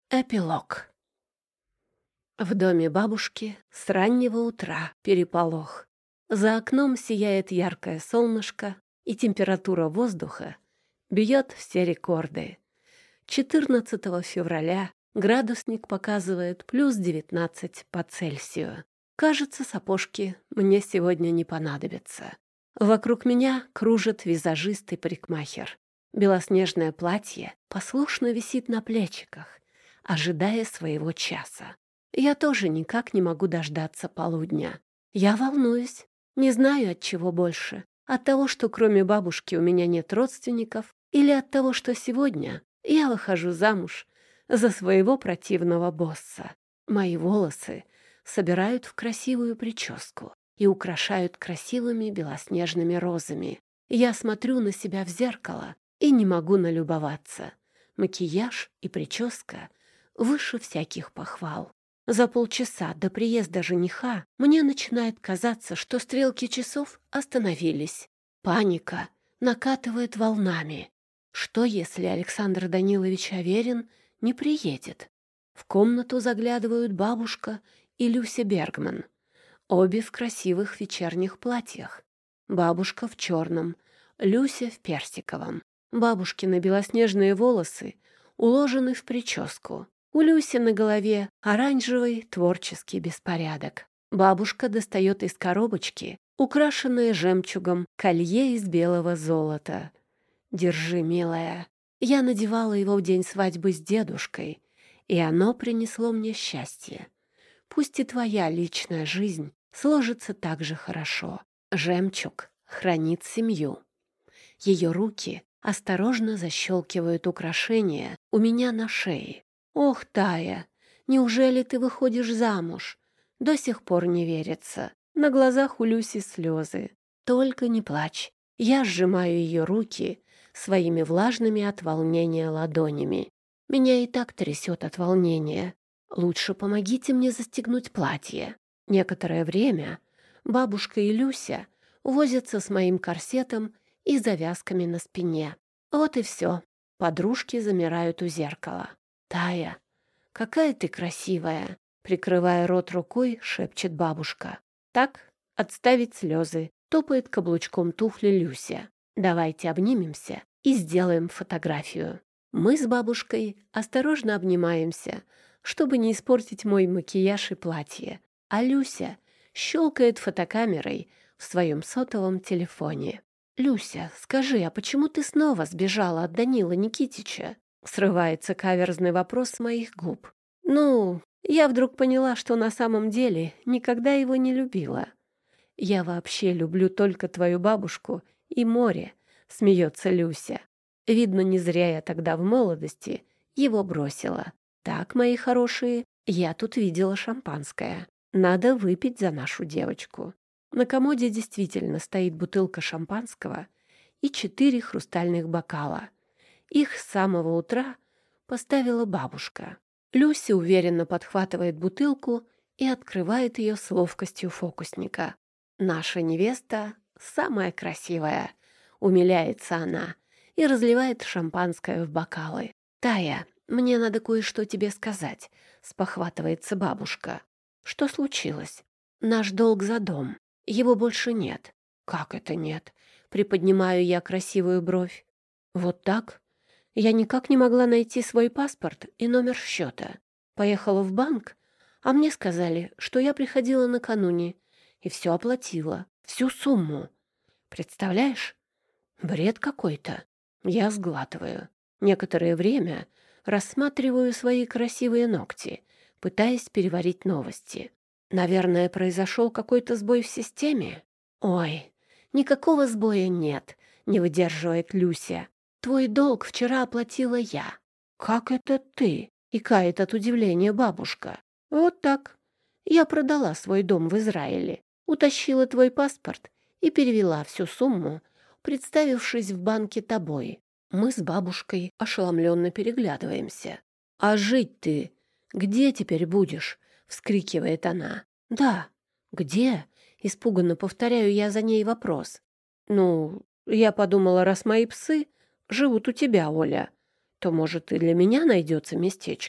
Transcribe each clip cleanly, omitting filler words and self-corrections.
Эпилог. В доме бабушки с раннего утра переполох. За окном сияет яркое солнышко, и температура воздуха бьет все рекорды. 14 февраля градусник показывает плюс 19 по Цельсию. Кажется, сапожки мне сегодня не понадобятся. Вокруг меня кружит визажист и парикмахер. Белоснежное платье послушно висит на плечиках, ожидая своего часа. Я тоже никак не могу дождаться полудня. Я волнуюсь. Не знаю, от чего больше. От того, что кроме бабушки у меня нет родственников, или от того, что сегодня я выхожу замуж за своего противного босса. Мои волосы собирают в красивую прическу и украшают красивыми белоснежными розами. Я смотрю на себя в зеркало и не могу налюбоваться. Макияж и прическа выше всяких похвал. За полчаса до приезда жениха мне начинает казаться, что стрелки часов остановились. Паника накатывает волнами. Что, если Александр Данилович Аверин не приедет? В комнату заглядывают бабушка и Люся Бергман. Обе в красивых вечерних платьях. Бабушка в черном, Люся в персиковом. Бабушкины белоснежные волосы уложены в прическу. У Люси на голове оранжевый творческий беспорядок. Бабушка достает из коробочки украшенное жемчугом колье из белого золота. «Держи, милая. Я надевала его в день свадьбы с дедушкой, и оно принесло мне счастье. Пусть и твоя личная жизнь сложится так же хорошо. Жемчуг хранит семью». Ее руки осторожно защелкивают украшения у меня на шее. «Ох, Тая, неужели ты выходишь замуж?» До сих пор не верится. На глазах у Люси слезы. «Только не плачь». Я сжимаю ее руки своими влажными от волнения ладонями. Меня и так трясет от волнения. Лучше помогите мне застегнуть платье. Некоторое время бабушка и Люся возятся с моим корсетом и завязками на спине. Вот и все. Подружки замирают у зеркала. «Тая, какая ты красивая!» Прикрывая рот рукой, шепчет бабушка. «Так, отставить слезы», — топает каблучком туфли Люся. «Давайте обнимемся и сделаем фотографию». Мы с бабушкой осторожно обнимаемся, чтобы не испортить мой макияж и платье, а Люся щелкает фотокамерой в своем сотовом телефоне. «Люся, скажи, а почему ты снова сбежала от Данила Никитича?» Срывается каверзный вопрос с моих губ. «Ну, я вдруг поняла, что на самом деле никогда его не любила. Я вообще люблю только твою бабушку и море», — смеется Люся. «Видно, не зря я тогда в молодости его бросила. Так, мои хорошие, я тут видела шампанское. Надо выпить за нашу девочку». На комоде действительно стоит бутылка шампанского и 4 хрустальных бокала. Их с самого утра поставила бабушка. Люся уверенно подхватывает бутылку и открывает ее с ловкостью фокусника. «Наша невеста самая красивая», — умиляется она и разливает шампанское в бокалы. «Тая, мне надо кое-что тебе сказать», — спохватывается бабушка. «Что случилось?» «Наш долг за дом. Его больше нет». «Как это нет?» — приподнимаю я красивую бровь. «Вот так?» Я никак не могла найти свой паспорт и номер счета. Поехала в банк, а мне сказали, что я приходила накануне и все оплатила, всю сумму. Представляешь? Бред какой-то. Я сглатываю. Некоторое время рассматриваю свои красивые ногти, пытаясь переварить новости. Наверное, произошел какой-то сбой в системе? Ой, никакого сбоя нет, не выдерживает Люся. Твой долг вчера оплатила я». «Как это ты?» — икает от удивления бабушка. «Вот так. Я продала свой дом в Израиле, утащила твой паспорт и перевела всю сумму, представившись в банке тобой». Мы с бабушкой ошеломленно переглядываемся. «А жить ты где теперь будешь?» — вскрикивает она. «Да, где?» — испуганно повторяю я за ней вопрос. «Ну, я подумала, раз мои псы живут у тебя, Оля, то, может, и для меня найдется местечко.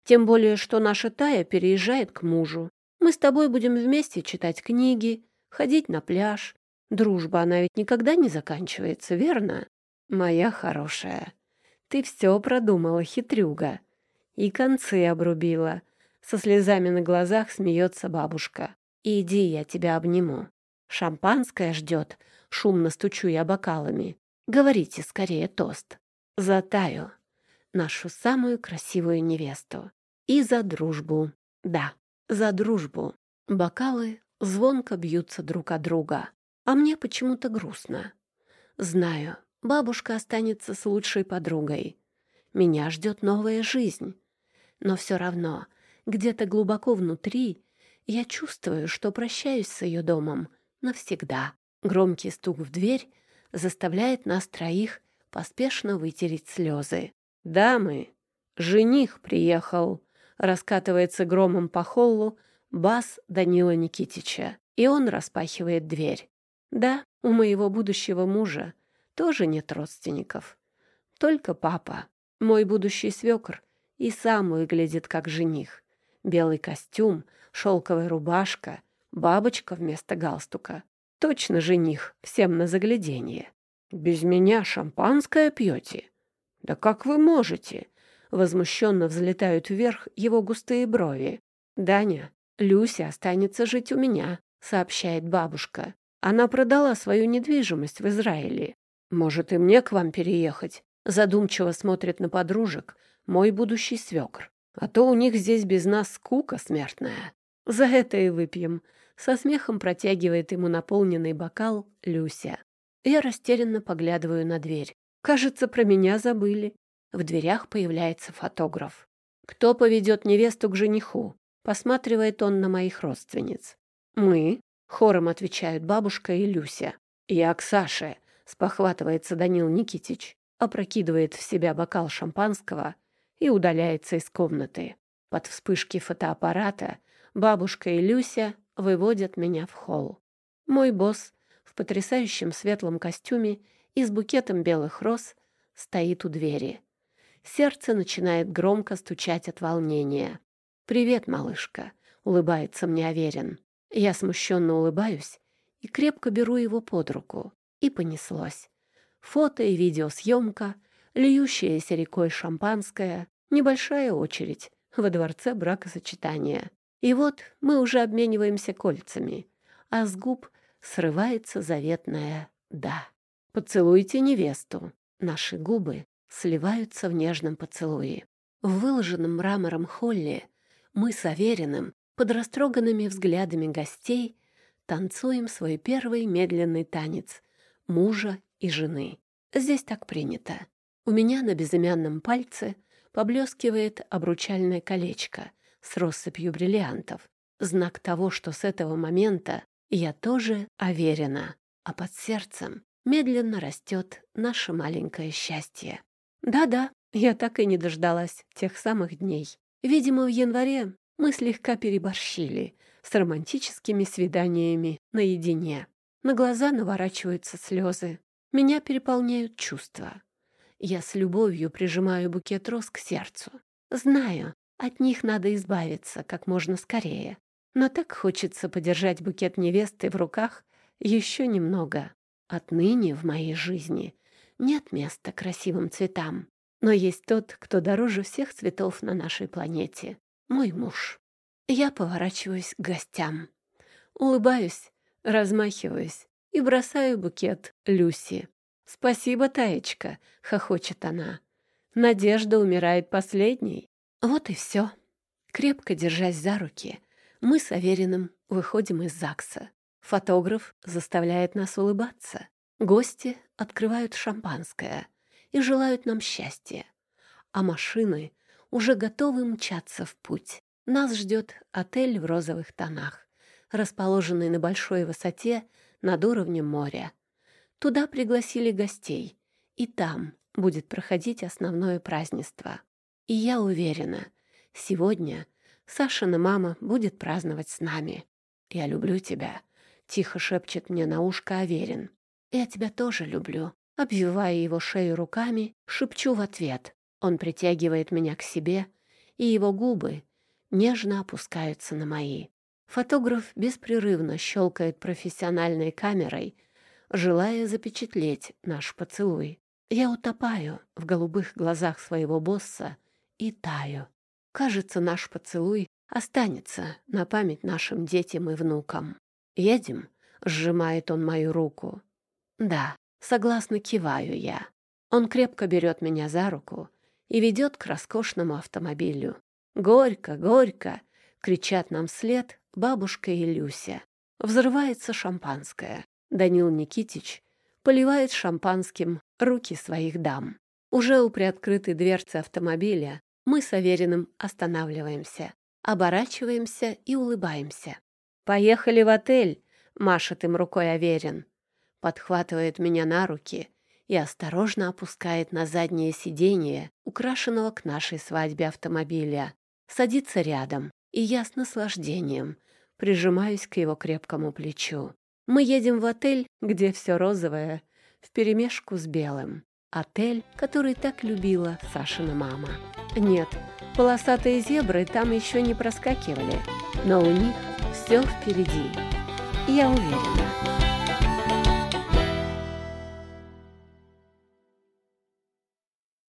Тем более, что наша Тая переезжает к мужу. Мы с тобой будем вместе читать книги, ходить на пляж. Дружба, она ведь никогда не заканчивается, верно? Моя хорошая, ты все продумала, хитрюга. И концы обрубила. Со слезами на глазах смеется бабушка. Иди, я тебя обниму. Шампанское ждет. Шумно стучу я бокалами. Говорите скорее тост. За Таю, нашу самую красивую невесту. И за дружбу. Да, за дружбу. Бокалы звонко бьются друг о друга. А мне почему-то грустно. Знаю, бабушка останется с лучшей подругой. Меня ждет новая жизнь. Но все равно, где-то глубоко внутри, я чувствую, что прощаюсь с ее домом навсегда. Громкий стук в дверь заставляет нас троих поспешно вытереть слезы. «Дамы, жених приехал!» Раскатывается громом по холлу бас Данила Никитича, и он распахивает дверь. Да, у моего будущего мужа тоже нет родственников. Только папа, мой будущий свекр, и сам выглядит как жених. Белый костюм, шелковая рубашка, бабочка вместо галстука. Точно жених, всем на загляденье. «Без меня шампанское пьете? Да как вы можете?» Возмущенно взлетают вверх его густые брови. «Даня, Люся останется жить у меня», — сообщает бабушка. «Она продала свою недвижимость в Израиле. Может, и мне к вам переехать?» Задумчиво смотрит на подружек мой будущий свекр. «А то у них здесь без нас скука смертная. За это и выпьем». Со смехом протягивает ему наполненный бокал Люся. Я растерянно поглядываю на дверь. Кажется, про меня забыли. В дверях появляется фотограф. «Кто поведет невесту к жениху?» Посматривает он на моих родственниц. «Мы», — хором отвечают бабушка и Люся. «Я к Саше», — спохватывается Данил Никитич, опрокидывает в себя бокал шампанского и удаляется из комнаты. Под вспышки фотоаппарата бабушка и Люся выводят меня в холл. Мой босс в потрясающем светлом костюме и с букетом белых роз стоит у двери. Сердце начинает громко стучать от волнения. «Привет, малышка», — улыбается мне Аверин. Я смущенно улыбаюсь и крепко беру его под руку. И понеслось. Фото и видеосъемка, льющаяся рекой шампанское, небольшая очередь во дворце бракосочетания. И вот мы уже обмениваемся кольцами, а с губ срывается заветное «да». «Поцелуйте невесту». Наши губы сливаются в нежном поцелуе. В выложенном мрамором холле мы с Авериным под растроганными взглядами гостей танцуем свой первый медленный танец мужа и жены. Здесь так принято. У меня на безымянном пальце поблескивает обручальное колечко с россыпью бриллиантов. Знак того, что с этого момента я тоже Аверина, а под сердцем медленно растет наше маленькое счастье. Да-да, я так и не дождалась тех самых дней. Видимо, в январе мы слегка переборщили с романтическими свиданиями наедине. На глаза наворачиваются слезы. Меня переполняют чувства. Я с любовью прижимаю букет роз к сердцу. Знаю, от них надо избавиться как можно скорее. Но так хочется подержать букет невесты в руках еще немного. Отныне в моей жизни нет места красивым цветам. Но есть тот, кто дороже всех цветов на нашей планете. Мой муж. Я поворачиваюсь к гостям. Улыбаюсь, размахиваюсь и бросаю букет Люси. «Спасибо, Таечка», — хохочет она. «Надежда умирает последней». Вот и все. Крепко держась за руки, мы с Авериным выходим из ЗАГСа. Фотограф заставляет нас улыбаться. Гости открывают шампанское и желают нам счастья. А машины уже готовы мчаться в путь. Нас ждет отель в розовых тонах, расположенный на большой высоте над уровнем моря. Туда пригласили гостей, и там будет проходить основное празднество. И я уверена, сегодня Сашина мама будет праздновать с нами. «Я люблю тебя», — тихо шепчет мне на ушко Аверин. «Я тебя тоже люблю». Обвивая его шею руками, шепчу в ответ. Он притягивает меня к себе и его губы нежно опускаются на мои. Фотограф беспрерывно щелкает профессиональной камерой, желая запечатлеть наш поцелуй. Я утопаю в голубых глазах своего босса и таю. Кажется, наш поцелуй останется на память нашим детям и внукам. «Едем?» — сжимает он мою руку. «Да», — согласно киваю я. Он крепко берет меня за руку и ведет к роскошному автомобилю. «Горько, горько!» — кричат нам вслед бабушка и Люся. Взрывается шампанское. Данил Никитич поливает шампанским руки своих дам. Уже у приоткрытой дверцы автомобиля мы с Авериным останавливаемся, оборачиваемся и улыбаемся. «Поехали в отель!» — машет им рукой Аверин. Подхватывает меня на руки и осторожно опускает на заднее сиденье украшенного к нашей свадьбе автомобиля. Садится рядом, и я с наслаждением прижимаюсь к его крепкому плечу. Мы едем в отель, где все розовое вперемешку с белым. Отель, который так любила Сашина мама. Нет, полосатые зебры там еще не проскакивали, но у них все впереди. Я уверена.